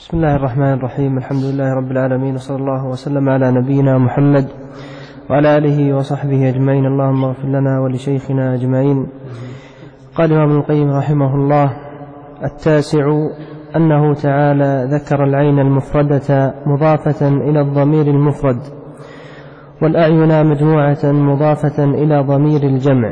بسم الله الرحمن الرحيم. الحمد لله رب العالمين، وصلى الله وسلم على نبينا محمد وعلى آله وصحبه أجمعين. اللهم اغفر لنا ولشيخنا أجمعين. قال ابن القيم رحمه الله: 9 أنه تعالى ذكر العين المفردة مضافة إلى الضمير المفرد، والأعين مجموعة مضافة إلى ضمير الجمع.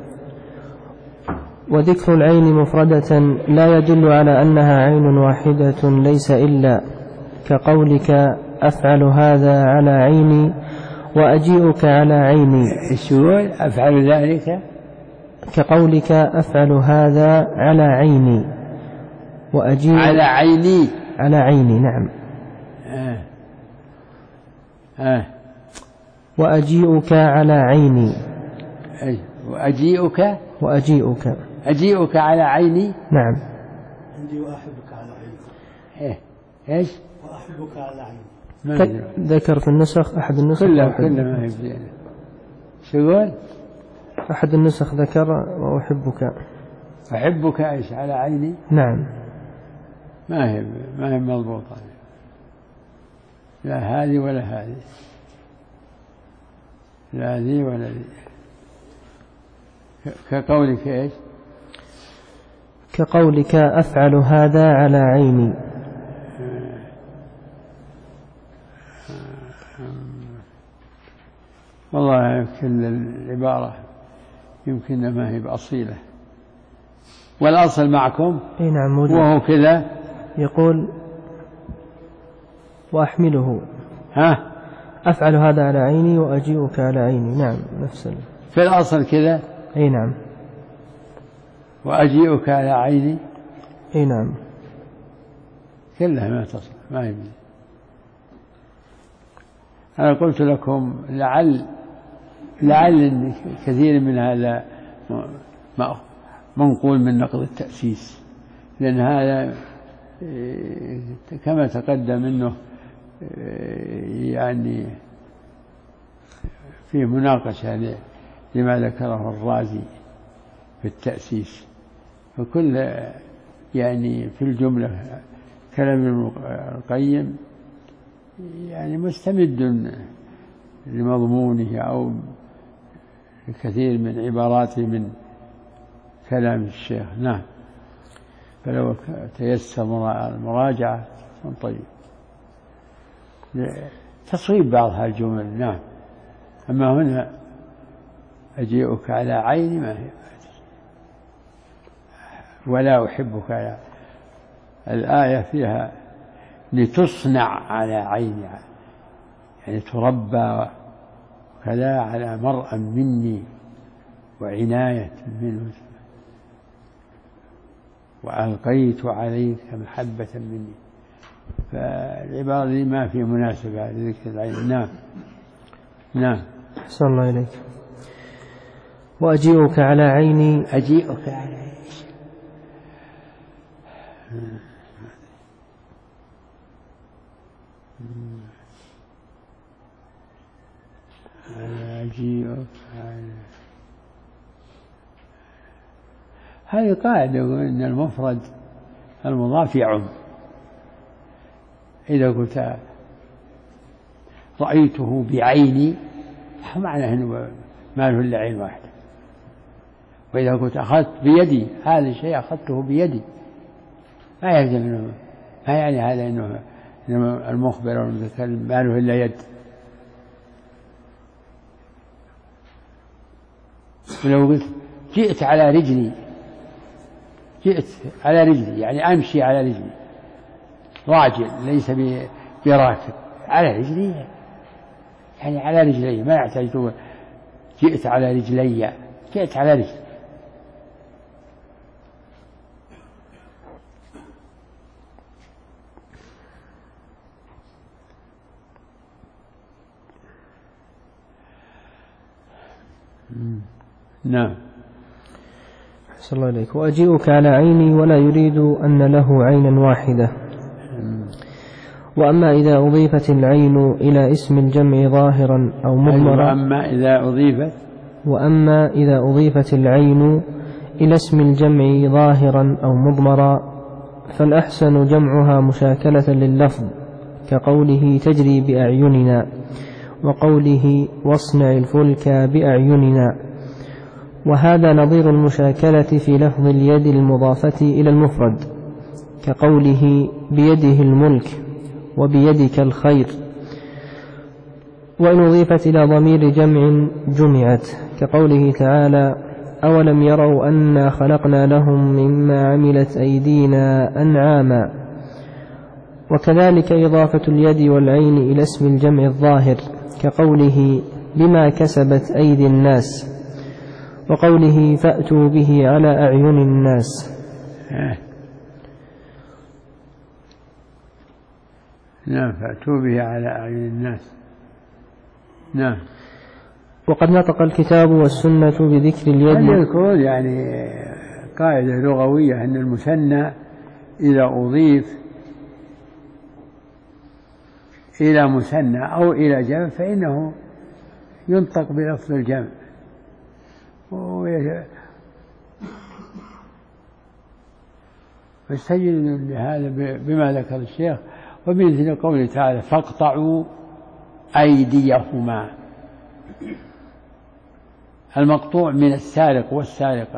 وذكر العين مفردة لا يدل على أنها عين واحدة ليس إلا، كقولك أفعل هذا على عيني وأجيئك على عيني. السؤال أفعل ذلك كقولك أفعل هذا على عيني وأجيئك على عيني. على عيني، نعم. وأجيئك على عيني. وأجيئك أجيئك على عيني. نعم. عندي وأحبك على عيني. إيش؟ وأحبك على عيني. ذكر في النسخ أحد النسخ كلها ما هي بزينة. شو أحد النسخ ذكر وأحبك. أحبك إيش على عيني؟ نعم. ما هي مضبوطة، لا هذه ولا هذه، لا ذي ولا ذي. كقولك إيش؟ كقولك أفعل هذا على عيني. والله يمكن العبارة يمكن ما هي بأصيلة، والأصل معكم. أي نعم موجود. وهو كذا يقول وأحمله. أفعل هذا على عيني وأجيئك على عيني. نعم نفس في الأصل كذا. أي نعم. وأجيئك على عيني. أي نعم. كلها ما تصل، ما يبني. أنا قلت لكم لعل كثير من هذا منقول من نقض التأسيس، لأن هذا كما تقدم أنه يعني في مناقشة لما ذكره الرازي في التأسيس، فكل يعني في الجملة كلام القيم يعني مستمد لمضمونه أو كثير من عباراته من كلام الشيخ. نعم. فلو تيسر المراجعة طيب تصويب بعض هالجمل. نعم. أما هنا أجيئك على عيني ما هي، ولا أحبك على الآية فيها لتصنع على عيني، يعني تربى وكذا على مرأى مني وعناية منه، وألقيت عليك محبة مني. فالعبارة دي ما في مناسبة لذكر العين. نعم. نعم. أحسن الله إليك. وأجيئك على عيني. أجيئك على عيني. أجيئك على، هذه قاعدة أن المفرد المضاف يعم. إذا قلت رأيته بعيني معناه أنه ما له إلا عين واحدة. وإذا قلت أخذت بيدي هذا الشيء أخذته بيدي، ما يلزم أنه، ما يعني هذا أنه المخبر أو المتكلم ما له إلا يد. ولو قلت جئت على رجلي، جئت على رجلي يعني أمشي على رجلي، راجل ليس براكب، على رجلي يعني على رجلي، ما يحتاج تقول جئت على رجلي، جئت على رجلي. نعم. أحسن الله إليك. وأجيئك على عيني ولا يريد أن له عينا واحدة. وأما إذا أضيفت العين إلى اسم الجمع ظاهرا أو مضمرا. وأما إذا أضيفت العين إلى اسم الجمع ظاهرا أو مضمرا فالأحسن جمعها مشاكلة لللفظ، كقوله تجري بأعيننا، وقوله واصنع الفلك بأعيننا. وهذا نظير المشاكلة في لفظ اليد المضافة إلى المفرد، كقوله بيده الملك وبيدك الخير. وإن أضيفت إلى ضمير جمع جمعت، كقوله تعالى أولم يروا أنا خلقنا لهم مما عملت أيدينا أنعاما. وكذلك إضافة اليد والعين إلى اسم الجمع الظاهر، كقوله بما كسبت أيدي الناس، وقوله فأتوا به على أعين الناس. نعم، فأتوا به على أعين الناس. نعم. وقد نطق الكتاب والسنة بذكر اليد. هل يذكرون يعني قاعدة لغوية أن المثنى إذا أضيف إلى مثنى أو إلى جمع فإنه ينطق بلفظ الجمع، فاستجد لهذا بما ذكر الشيخ. وبمثل قوله تعالى فاقطعوا أيديهما، المقطوع من السارق والسارقة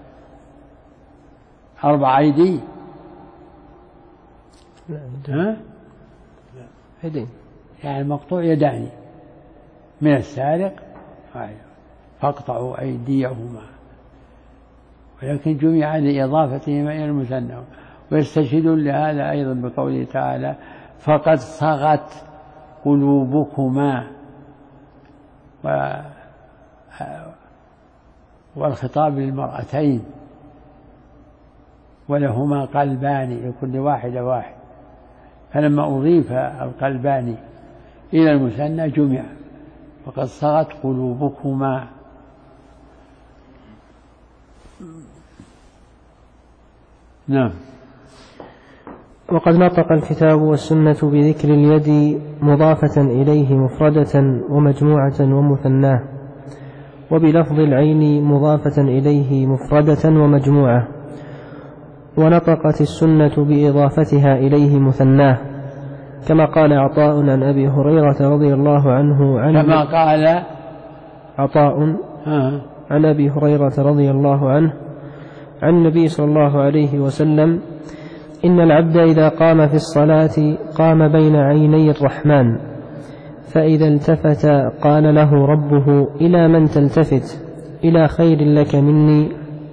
4 أيدي. يدين، يعني المقطوع يدان من السارق، فاقطعوا أيديهما، ولكن جمع لإضافتهما إلى المثنى. ويستشهدون لهذا أيضا بقوله تعالى فقد صغت قلوبكما، والخطاب للمرأتين، ولهما قلبان لكل واحدة واحد، فلما أضيف القلبان إلى المثنى جمع فقد صغت قلوبكما. نعم. وقد نطق الكتاب والسنة بذكر اليد مضافة إليه مفردة ومجموعة ومثناه، وبلفظ العين مضافة إليه مفردة ومجموعة. ونطقت السنة بإضافتها إليه مثناه، كما قال عطاء عن أبي هريرة رضي الله عنه كما قال عطاء عن أبي هريرة رضي الله عنه عن النبي صلى الله عليه وسلم إن العبد إذا قام في الصلاة قام بين عيني الرحمن، فإذا التفت قال له ربه إلى من تلتفت؟ إلى خير لك مني.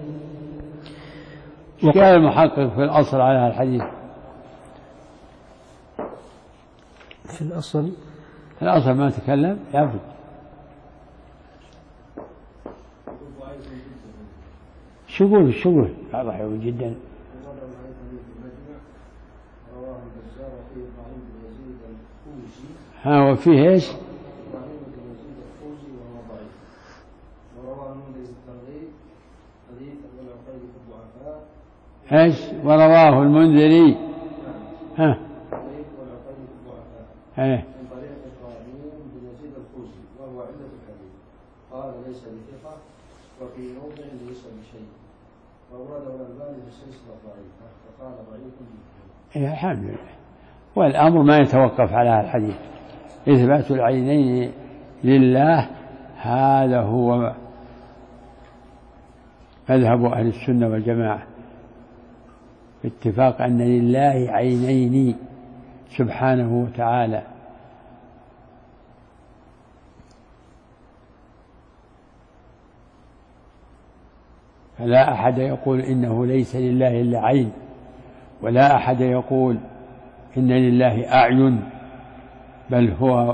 قال المحقق في الأصل على الحديث، في الأصل ما تكلم يفضل. شغل هذا حلو جدا. ها وفيه ايش؟ ايش؟ ورواه المنذري ها ايه وهو علة الحديث قال ليس بثقة، وفي موضع ليس بشيء، وأورده الألباني في السلسلة ضعيفة فقال ضعيف جدا. الحمد لله. والأمر ما يتوقف على الحديث، إثبات العينين لله هذا هو مذهب أهل السنة والجماعة، باتفاق أن لله عينين سبحانه وتعالى، فلا أحد يقول إنه ليس لله إلا عين، ولا أحد يقول إن لله أعين، بل هو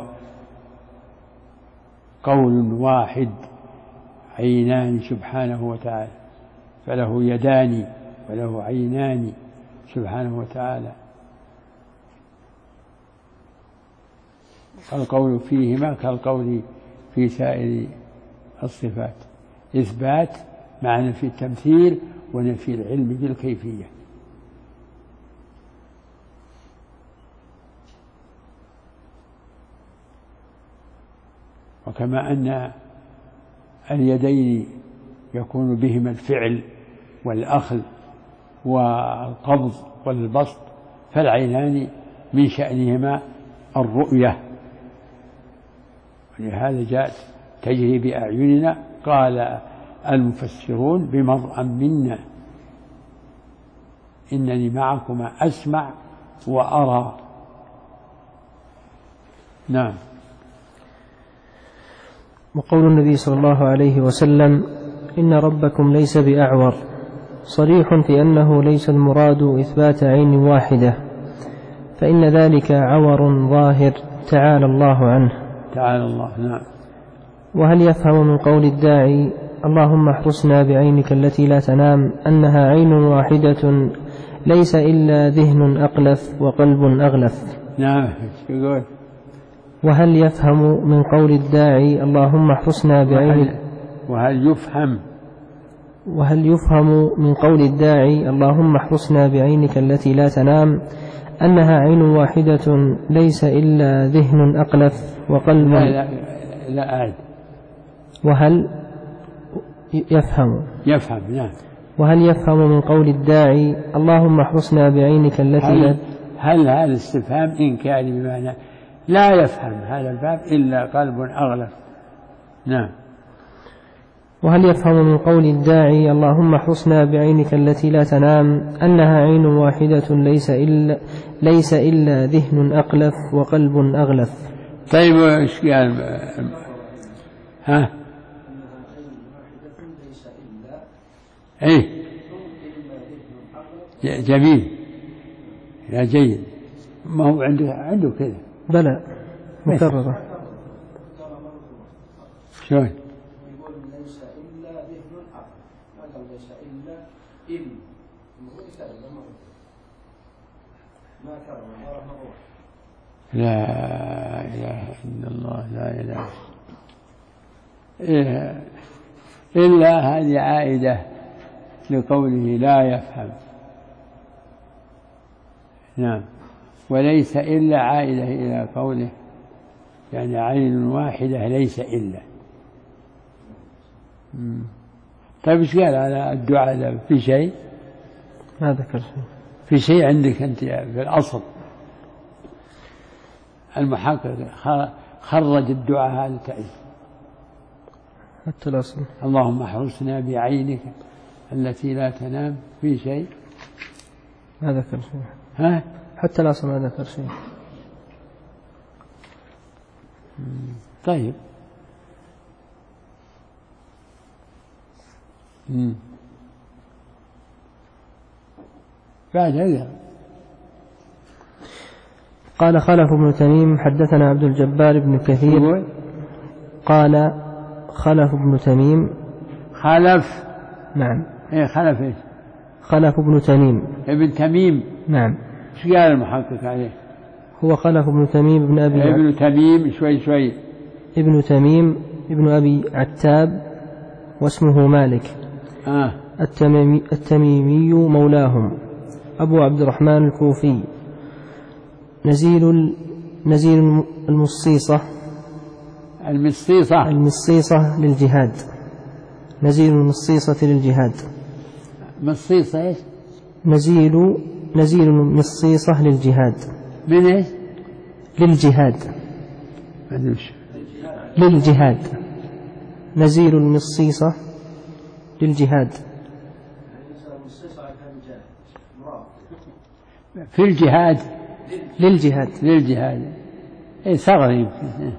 قول واحد عينان سبحانه وتعالى، فله يدان وله عينان سبحانه وتعالى، القول فيهما كالقول في سائر الصفات، إثبات مع نفي التمثيل ونفي العلم بالكيفية. وكما أن اليدين يكون بهما الفعل والأخذ والقبض والبسط، فالعينان من شأنهما الرؤية، ولهذا جاءت تجري بأعيننا. قال المفسرون بمرء منا إنني معكما أسمع وأرى. نعم. وقول النبي صلى الله عليه وسلم إن ربكم ليس بأعور صريح في أنه ليس المراد إثبات عين واحدة، فإن ذلك عور ظاهر تعالى الله عنه. تعالى الله. نعم. وهل يفهم من قول الداعي اللهم احرسنا بعينك التي لا تنام أنها عين واحدة ليس إلا ذهن أقلف وقلب أغلف؟ نعم. يقول وهل يفهم من قول الداعي اللهم احرسنا بعينك وهل يفهم من قول الداعي اللهم احرسنا بعينك التي لا تنام أنها عين واحدة ليس إلا ذهن أقلف وقلب؟ لا أعد. وهل يفهم؟ نعم. وهل يفهم من قول الداعي اللهم احرسنا بعينك التي لا؟ هل هذا استفهام إنكاري بمعنى لا يفهم هذا الباب إلا قلب أغلف. نعم. وهل يفهم من قول الداعي اللهم احرسنا بعينك التي لا تنام أنها عين واحدة ليس إلا ذهن أقلف وقلب أغلف؟ طيب ايش قال؟ ها؟ ايه جميل يا جيد. ما هو عنده كذا. بلى مكررة. شلون؟ يقول ليس إلا ذهن أقل، ما قال ليس إلا إن، ما كرر مرة. لا إله إلا الله. لا إله إلا هذه عائدة لقوله لا يفهم. نعم. وليس إلا عائدة إلى قوله يعني عين واحدة ليس إلا. طيب ايش قال على الدعاء؟ في شيء؟ ما ذكر شيء. في شيء عندك أنت في الأصل المحقق خرج الدعاء هذا تعرف حتى الأصل اللهم احرسنا بعينك التي لا تنام. في شيء؟ ما ذكر شيء. ها؟ حتى الأصل ما ذكر شيء. طيب. بعد هذا قال خلف بن تميم حدثنا عبد الجبار بن كثير. قال خلف بن تميم. خلف. نعم. ايه خلف ايش؟ خلف بن تميم ابن تميم. نعم. ايش قال المحقق عليه؟ هو خلف بن تميم بن أبي ابن تميم شوي ابن تميم ابن أبي عتاب واسمه مالك التميمي مولاهم أبو عبد الرحمن الكوفي نزيل المصيصة للجهاد. نزيل المصيصة للجهاد. مصيصة ايش؟ نزيل المصيصة للجهاد. من ايش؟ للجهاد. للجهاد. نزيل المصيصة للجهاد. في الجهاد. للجهاد. اي صغر يمكن.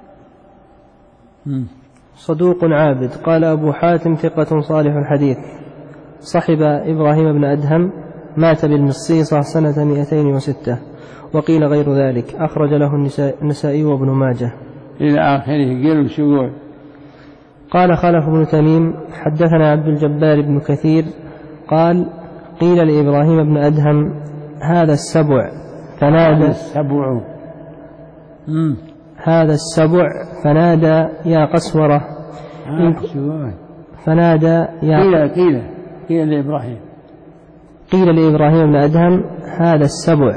صدوق عابد. قال أبو حاتم ثقة صالح الحديث صحب إبراهيم بن أدهم مات بالمصيصة سنة 206 وقيل غير ذلك. أخرج له النسائي وابن ماجه إلى آخره. قالوا شو؟ قال خلف بن تميم حدثنا عبد الجبار بن كثير قال قيل لإبراهيم بن أدهم هذا السبع فنادى يا قسورة. فنادى يا قيل لإبراهيم. قيل لإبراهيم بن أدهم هذا السبع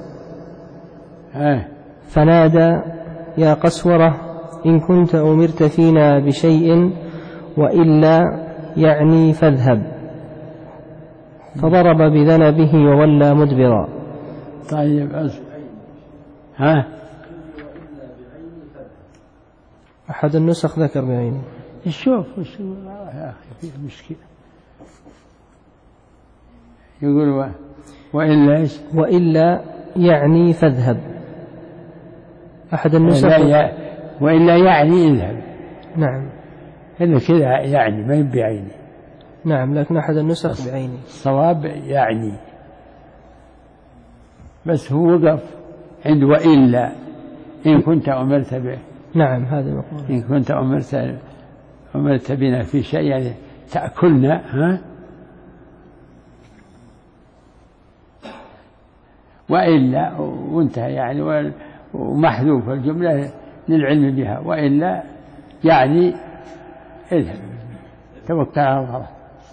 فنادى يا قسورة إن كنت أمرت فينا بشيء وإلا يعني فاذهب. فضرب بذنبه وولى مدبرا. طيب ها أحد النسخ ذكر بعينه. شوف يا أخي في مشكلة. يقول وإلا إيش؟ وإلا يعني فاذهب. أحد النسخ وإلا يعني اذهب. نعم. إلا كذا يعني ما يبي عيني. نعم لكن أحد النسخ بعينه. الصواب يعني. بس هو وقف عند وإلا إن كنت أمرت به. نعم هذا مقول. إن كنت أمرت بنا في شيء يعني تأكلنا ها وإلا وانتهى يعني ومحذوف الجملة للعلم بها. وإلا يعني اذهب توكل على الله.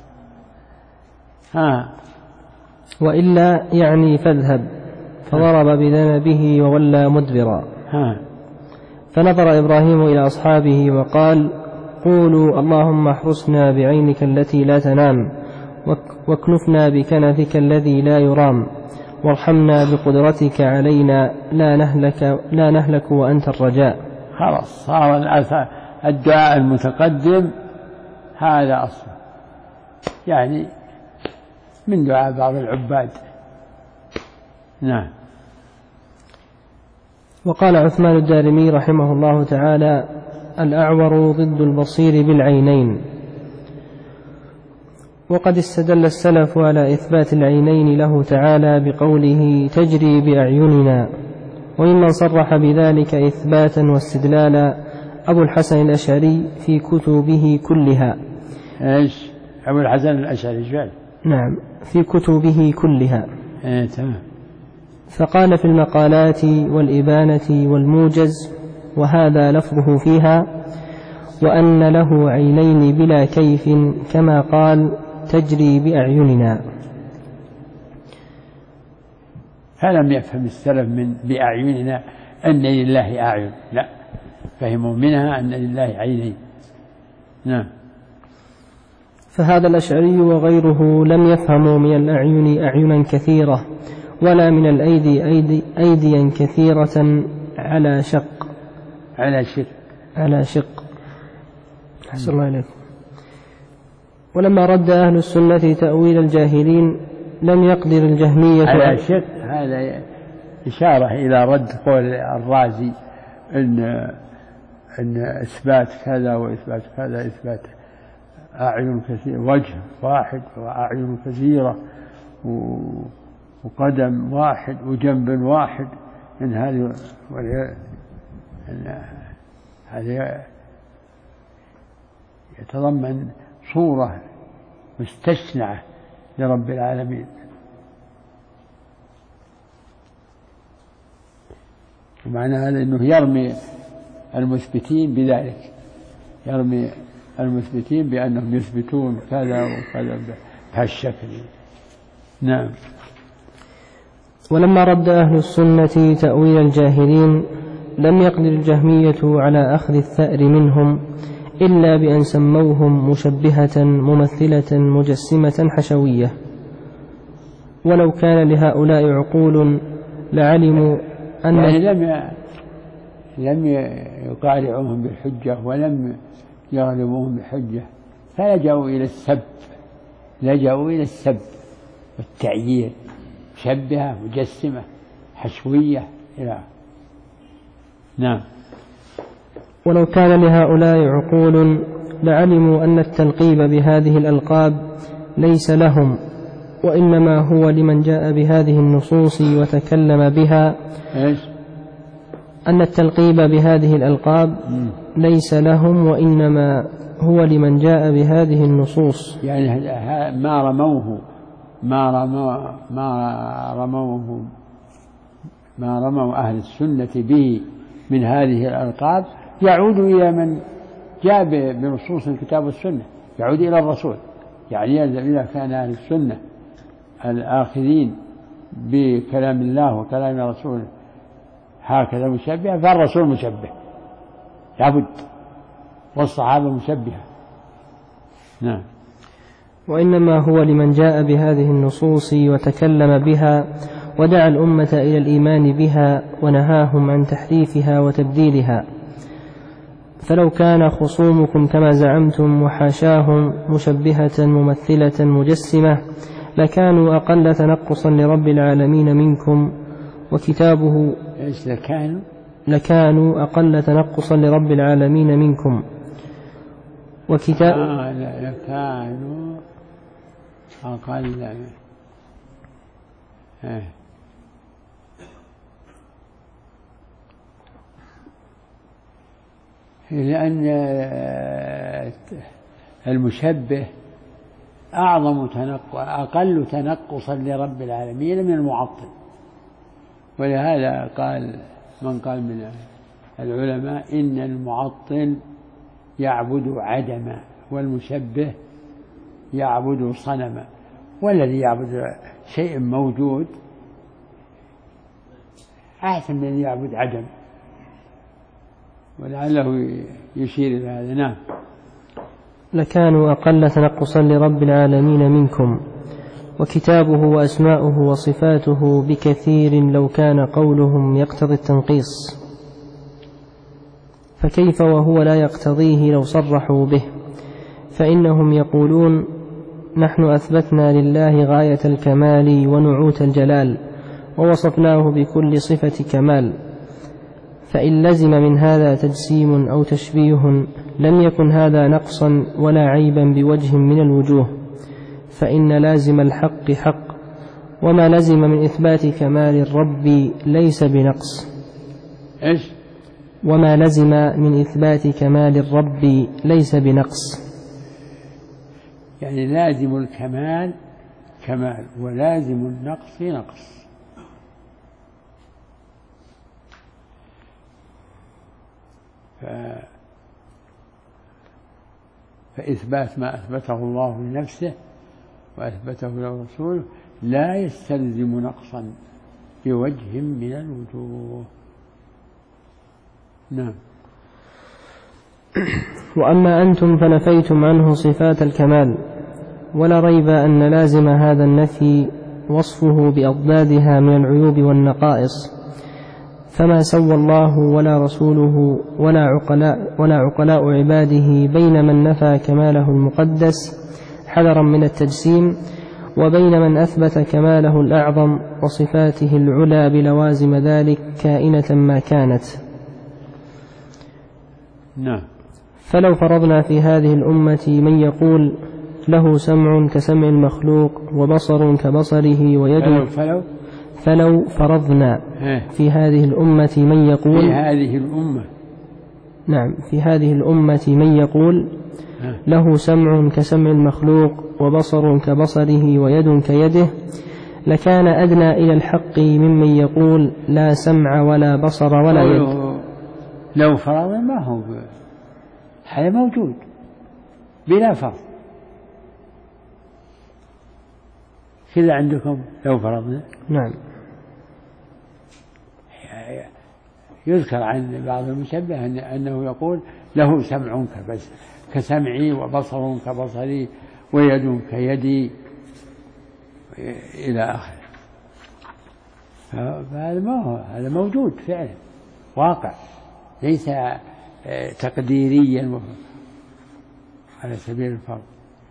ها وإلا يعني فاذهب فضرب بذنبه وولى مدبرا. فنظر إبراهيم إلى أصحابه وقال قولوا اللهم احرسنا بعينك التي لا تنام واكنفنا بكنفك الذي لا يرام وارحمنا بقدرتك علينا لا نهلك وأنت الرجاء. خلاص صار الدعاء المتقدم هذا أصلا يعني من دعاء بعض العباد. نعم. وقال عثمان الدارمي رحمه الله تعالى الأعور ضد البصير بالعينين. وقد استدل السلف على إثبات العينين له تعالى بقوله تجري بأعيننا. وممن صرح بذلك إثباتا واستدلالا أبو الحسن الأشعري في كتبه كلها. إيش أبو الحسن الأشعري جال؟ نعم في كتبه كلها. تمام. فقال في المقالات والإبانة والموجز وهذا لفظه فيها وأن له عينين بلا كيف كما قال تجري بأعيننا. فلم يفهم السلف من بأعيننا أن لله أعين، لا، فهموا منها أن لله عينين. نعم. فهذا الأشعري وغيره لم يفهموا من الأعين أعينا كثيرة ولا من الأيدي أيديا كثيرة على شق. أحسن الله إليكم. ولما رد أهل السنة تأويل الجاهلين لم يقدر الجهمية على شق. هذا إشارة إلى رد قول الرازي أن إثبات كذا وإثبات كذا إثبات أعين كثيرة، وجه واحد وأعين كثيرة وقدم واحد وجنب واحد. إن هذا يتضمن صورة مستشنعة لرب العالمين. ومعنى هذا أنه يرمي المثبتين بذلك، يرمي المثبتين بأنهم يثبتون كذا وكذا بهالشكل. نعم. ولما رد أهل السنة تأويل الجاهلين لم يقدر الجهمية على أخذ الثأر منهم إلا بأن سموهم مشبهة ممثلة مجسمة حشوية. ولو كان لهؤلاء عقول لعلموا أن يعني لم يقارعوهم بالحجة ولم يغلبوهم بالحجة، فلجأوا إلى السب والتعيير، مشبهة مجسمة حشوية إلى. نعم. ولو كان لهؤلاء عقول لعلموا أن التلقيب بهذه الألقاب ليس لهم وإنما هو لمن جاء بهذه النصوص وتكلم بها. أن التلقيب بهذه الألقاب ليس لهم وإنما هو لمن جاء بهذه النصوص. يعني ما رموا أهل السنة به من هذه الألقاب يعود إلى من جاء بنصوص الكتاب والسنة، يعود إلى الرسول. يعني يلزم إذا كان أهل السنة الآخذين بكلام الله وكلام رسوله هكذا مشبهة، فالرسول مشبه لابد، والصحابة مشبهة. نعم. وإنما هو لمن جاء بهذه النصوص وتكلم بها ودعا الأمة إلى الإيمان بها ونهاهم عن تحريفها وتبديلها. فلو كان خصومكم كما زعمتم وحاشاهم مشبهة ممثلة مجسمة لكانوا أقل تنقصا لرب العالمين منكم، وكتابه لكانوا أقل تنقصا لرب العالمين منكم لكانوا أقل لأن المشبه أقل تنقصا لرب العالمين من المعطل. ولهذا قال من قال من العلماء إن المعطل يعبد عدما والمشبه يعبد صنما، والذي يعبد شيء موجود أحسن من الذي يعبد عدم، ولعله يشير إلى هذا. نعم. لكانوا أقل تنقصا لرب العالمين منكم، وكتابه وأسماؤه وصفاته بكثير لو كان قولهم يقتضي التنقيص، فكيف وهو لا يقتضيه لو صرحوا به؟ فإنهم يقولون نحن أثبتنا لله غاية الكمال ونعوت الجلال ووصفناه بكل صفة كمال، فإن لزم من هذا تجسيم أو تشبيه لم يكن هذا نقصا ولا عيبا بوجه من الوجوه، فإن لازم الحق حق، وما لزم من إثبات كمال الرب ليس بنقص. إيش؟ وما لزم من إثبات كمال الرب ليس بنقص، يعني لازم الكمال كمال ولازم النقص نقص. فإثبات ما أثبته الله لنفسه وأثبته له رسوله لا يستلزم نقصا بوجه من الوجوه. نعم. وأما أنتم فنفيتم عنه صفات الكمال، ولا ريب أن لازم هذا النفي وصفه بأضدادها من العيوب والنقائص، فما سوى الله ولا رسوله ولا عقلاء عباده بين من نفى كماله المقدس حذرا من التجسيم وبين من أثبت كماله الأعظم وصفاته العلى بلوازم ذلك كائنة ما كانت. نعم. فلو فرضنا في هذه الأمة من يقول له سمع كسمع المخلوق وبصر كبصره ويد فلو فرضنا في هذه الأمة من يقول في هذه الأمة من يقول له سمع كسمع المخلوق وبصر كبصره ويد كيده لكان أدنى إلى الحق ممن يقول لا سمع ولا بصر ولا يد. لو فرضنا ما هو هذا موجود بلا فرض كذا عندكم. لو فرضنا نعم. يذكر عن بعض المشبه أنه يقول له سمع كسمعي وبصر كبصري ويد كيدي إلى آخره. فهذا ما هو، هذا موجود فعلا واقع ليس تقديريا على سبيل الفرض.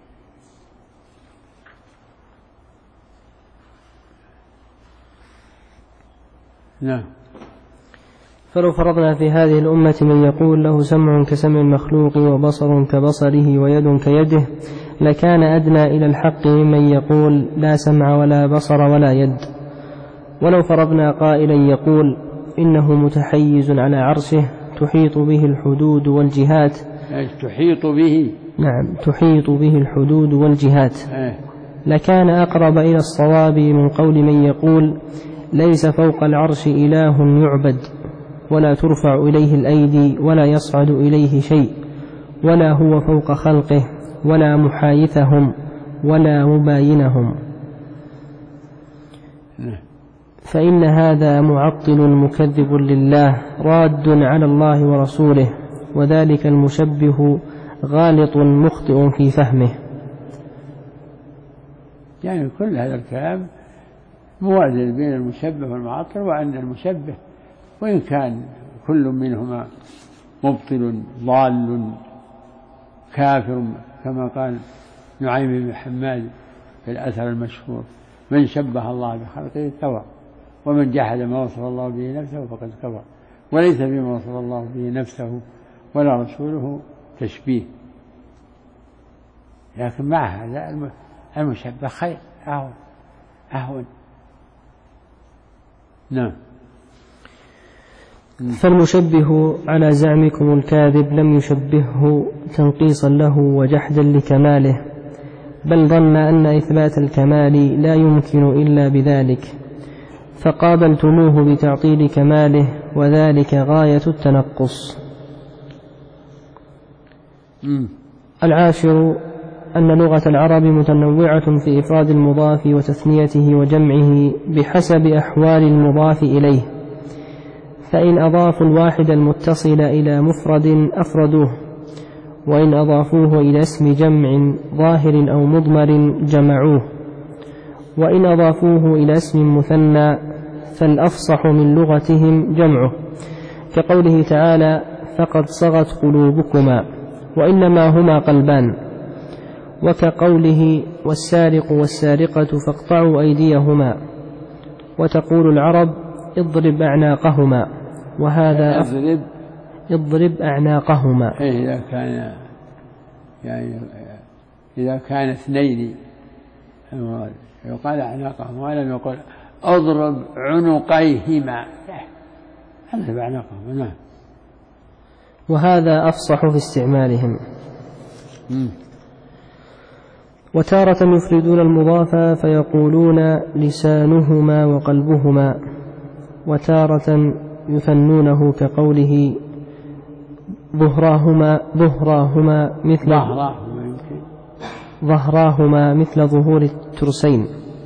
نعم. فلو فرضنا في هذه الأمة من يقول له سمع كسمع المخلوق وبصر كبصره ويد كيده لكان أدنى إلى الحق ممن يقول لا سمع ولا بصر ولا يد. ولو فرضنا قائلا يقول إنه متحيز على عرشه تحيط به الحدود والجهات. تحيط به؟ نعم، تحيط به الحدود والجهات. لكان أقرب إلى الصواب من قول من يقول ليس فوق العرش إله يعبد ولا ترفع إليه الأيدي ولا يصعد إليه شيء ولا هو فوق خلقه ولا محايثهم ولا مباينهم، فإن هذا معطل مكذب لله راد على الله ورسوله، وذلك المشبه غالط مخطئ في فهمه. يعني كل هذا الكلام موازن بين المشبه والمعطل، وأن المشبه وإن كان كل منهما مبطل ضال كافر، كما قال نعيم بن حماد في الأثر المشهور: من شبه الله بخلقه كفر، ومن جحد ما وصف الله به نفسه فقد كفر، وليس فيما وصف الله به نفسه ولا رسوله تشبيه. لكن مع هذا المشبه خير أهون. نعم. فالمشبه على زعمكم الكاذب لم يشبهه تنقيصا له وجحدا لكماله، بل ظن أن إثبات الكمال لا يمكن إلا بذلك، فقابلتموه بتعطيل كماله، وذلك غاية التنقص. العاشر أن لغة العرب متنوعة في إفراد المضاف وتثنيته وجمعه بحسب أحوال المضاف إليه، فإن أضافوا الواحد المتصل إلى مفرد أفردوه، وإن أضافوه إلى اسم جمع ظاهر أو مضمر جمعوه، وإن أضافوه إلى اسم مثنى فالأفصح من لغتهم جمعه، كقوله تعالى: فقد صغت قلوبكما، وإنما هما قلبان، وكقوله: والسارق والسارقة فاقطعوا أيديهما، وتقول العرب: اضرب أعناقهما، وهذا اضرب أعناقهما. إذا كان اثنين يقال أعناقهما، ولم يقل اضرب عنقيهما، اضرب أعناقهما. نعم. وهذا أفصح في استعمالهم. وتارة يفردون المضاف فيقولون لسانهما وقلبهما، وتارة يثنونه كقوله ظهراهما مثل ظهور الترسين.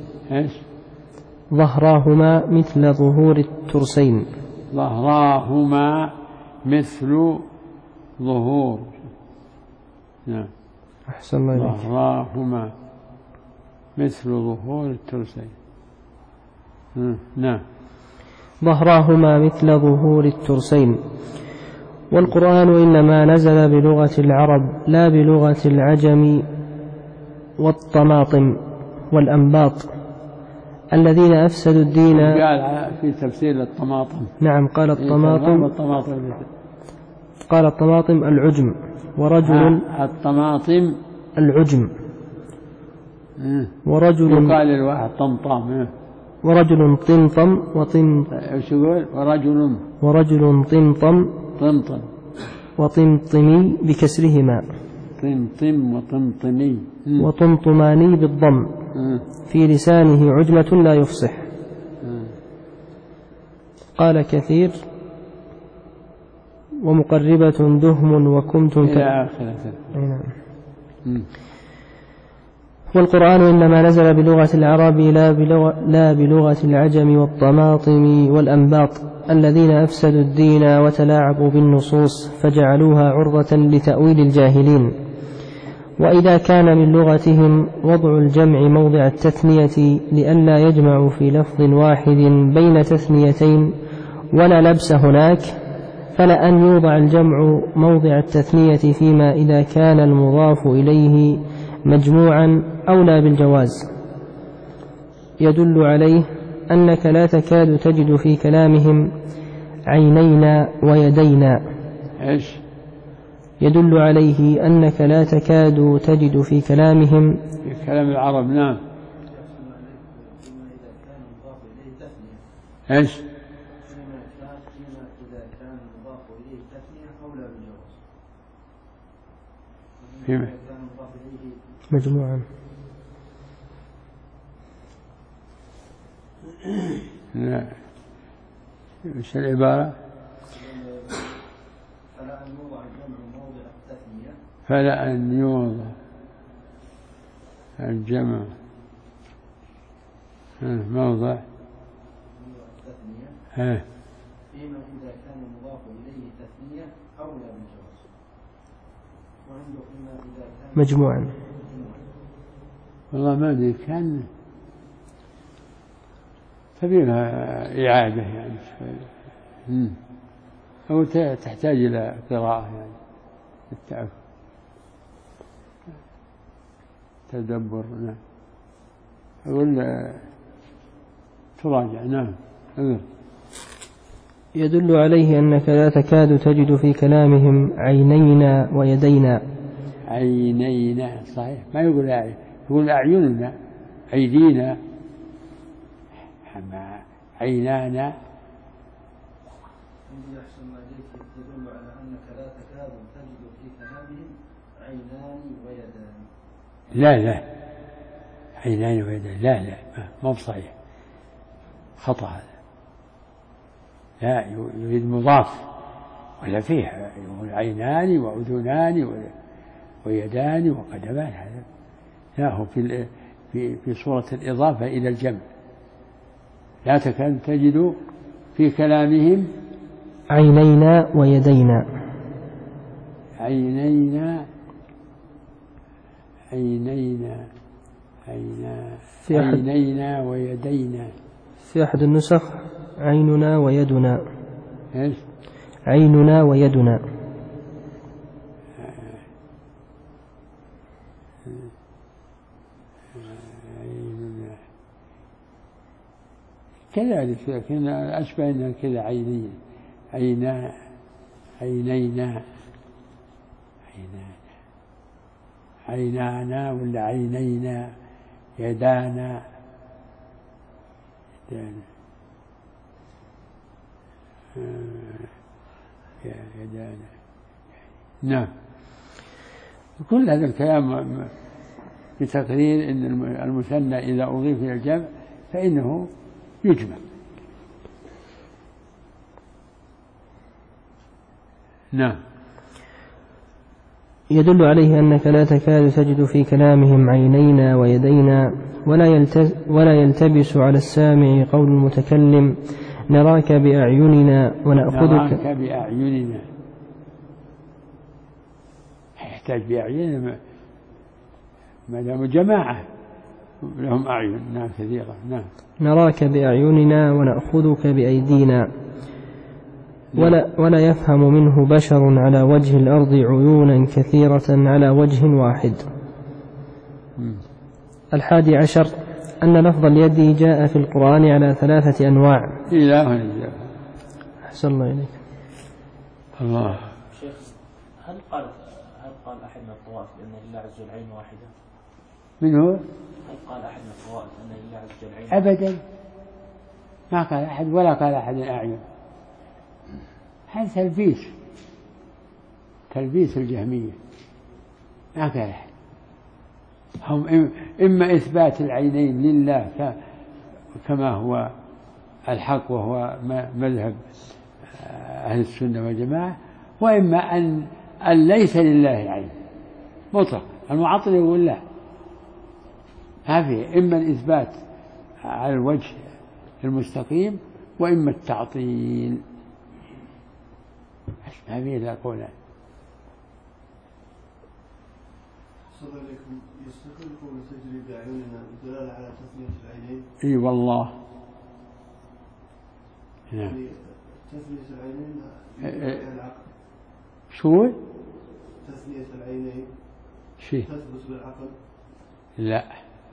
ظهراهما مثل ظهور الترسين. ظهراهما مثل ظهور. نعم. أحسن الله إليك. ظهراهما مثل ظهور الترسين. نعم. ظهراهما مثل ظهور الترسين. والقرآن إنما نزل بلغة العرب لا بلغة العجم والطماطم والأنباط الذين أفسدوا الدين. قال في تفسير الطماطم. نعم. قال الطماطم العجم، ورجل الطماطم العجم، ورجل يقال الواحد طمطم، ورجل طمطم ورجل طمطم وطمطمي بكسرهما، طمطم وطمطمي وطمطماني بالضم، في لسانه عجمة لا يفصح. قال كثير: ومقربة دهم وكمت إلى آخره. والقرآن إنما نزل بلغة العرب لا بلغة العجم والطماطم والأنباط الذين أفسدوا الدين وتلاعبوا بالنصوص فجعلوها عرضة لتأويل الجاهلين. وإذا كان من لغتهم وضع الجمع موضع التثنية لئلا يجمعوا في لفظ واحد بين تثنيتين ولا لبس هناك، فلأن يوضع الجمع موضع التثنية فيما إذا كان المضاف إليه مجموعا أولى بالجواز، يدل عليه أنك لا تكاد تجد في كلامهم عينينا ويدينا. يدل عليه أنك لا تكاد تجد في كلامهم، في كلام العرب. نعم. إيش؟ فيما مجموعا. لا، ايش العبارة؟ فلا أن يوضع الجمع موضع فيما إذا كان المضاف إليه تثنية أولى بالجواز، وعنده فيما إذا كان مجموعا. والله ما أدري، كان تبينها إعادة يعني أو تحتاج إلى قراءة يعني التأكد تدبر. نعم أقول تراجع. نعم. يدل عليه أنك لا تكاد تجد في كلامهم عينينا ويدينا. عينينا صحيح، ما يقول أعين، يقول أعيننا، أيدينا، عينانا. عندي أحسن ما جئت يدل على أنك لا تكاد تجد في كلامهم عينان ويدان. لا عينان ويدان، لا ما بصحيح، خطأ هذا. لا يريد مضاف ولا فيه، يقول عينان وأذنان ويدان وقدمان، هذا لا، هو في صورة الإضافة إلى الجمع. لا تكاد تجد في كلامهم عينينا ويدينا. عينينا ويدينا. في أحد النسخ عيننا ويدنا. إيش؟ عيننا ويدنا. كذلك، لكن أشبه أنها كذا عينانا ولا عينينا، يدانا. نعم. كل هذا الكلام بتقرير أن المثنى إذا أضيف إلى الجمع فإنه يجمع. نعم. يدل عليه أنك لا تكاد تجد في كلامهم عينينا ويدينا، ولا يلتبس على السامع قول المتكلم نراك بأعيننا ونأخذك. نراك بأعيننا، يحتاج بأعيننا ما دام جماعة لهم أعين كثيرة. نعم. نراك بأعيننا ونأخذك بأيدينا. ولا يفهم منه بشر على وجه الأرض عيونا كثيرة على وجه واحد. 11 أن لفظ اليد جاء في القرآن على 3 أنواع. أحسن الله إليك. الله. شيخ، هل قال أحد من الطوائف بأن لله عز وجل عين واحدة؟ من هو؟ هل قال أحد من الطوائف أن لله عز وجل عين؟ أبدا ما قال أحد، ولا قال أحد أعين. هذا تلبيس الجهمية، ما قال أحد. هم إما إثبات العينين لله كما هو الحق وهو مذهب أهل السنة والجماعة، وإما أن ليس لله عين مطلق. المعطل يقول لا، ما فيه، إما الإثبات على الوجه المستقيم وإما التعطيل، ما فيه لا قولا. صلى عليكم. يستقل قول تجري بأعيننا الدلالة على تثنية العينين. اي والله. نعم. تثنية العينين العقل. شو؟ تثنية العينين شيء تثبت بالعقل. لا.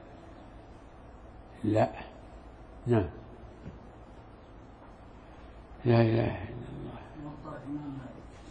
نعم. لا إله إلا الله.